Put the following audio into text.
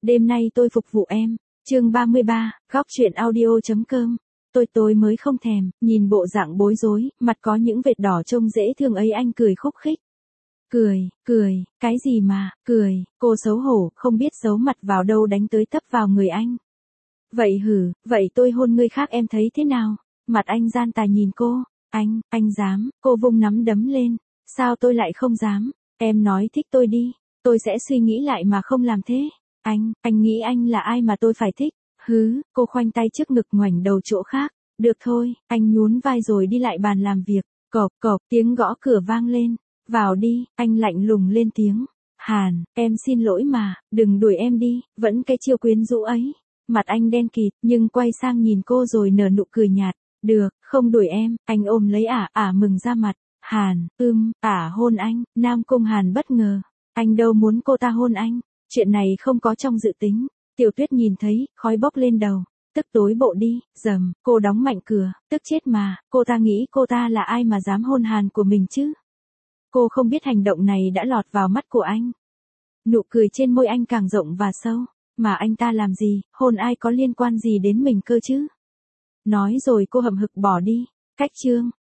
Đêm nay tôi phục vụ em. Chương 33, góc truyện audio.com. Tôi mới không thèm, nhìn bộ dạng bối rối, mặt có những vệt đỏ trông dễ thương ấy anh cười khúc khích. Cười, cái gì mà, cười, cô xấu hổ, không biết giấu mặt vào đâu đánh tới tấp vào người anh. Vậy tôi hôn người khác em thấy thế nào? Mặt anh gian tà nhìn cô, anh dám, cô vung nắm đấm lên. Sao tôi lại không dám? Em nói thích tôi đi, tôi sẽ suy nghĩ lại mà không làm thế. Anh nghĩ anh là ai mà tôi phải thích? Cô khoanh tay trước ngực ngoảnh đầu chỗ khác. Được thôi, anh nhún vai rồi đi lại bàn làm việc. Cộc, tiếng gõ cửa vang lên. Vào đi, anh lạnh lùng lên tiếng. Hàn, em xin lỗi mà, đừng đuổi em đi, vẫn cái chiêu quyến rũ ấy. Mặt anh đen kịt, nhưng quay sang nhìn cô rồi nở nụ cười nhạt. Được, không đuổi em, anh ôm lấy ả mừng ra mặt. Hàn, ả hôn anh, Nam Cung Hàn bất ngờ. Anh đâu muốn cô ta hôn anh, chuyện này không có trong dự tính. Tiểu Tuyết nhìn thấy, khói bốc lên đầu. Tức tối bộ đi, dầm, cô đóng mạnh cửa, tức chết mà, cô ta nghĩ cô ta là ai mà dám hôn Hàn của mình chứ? Cô không biết hành động này đã lọt vào mắt của anh. Nụ cười trên môi anh càng rộng và sâu, mà anh ta làm gì, hôn ai có liên quan gì đến mình cơ chứ? Nói rồi cô hậm hực bỏ đi. Cách chương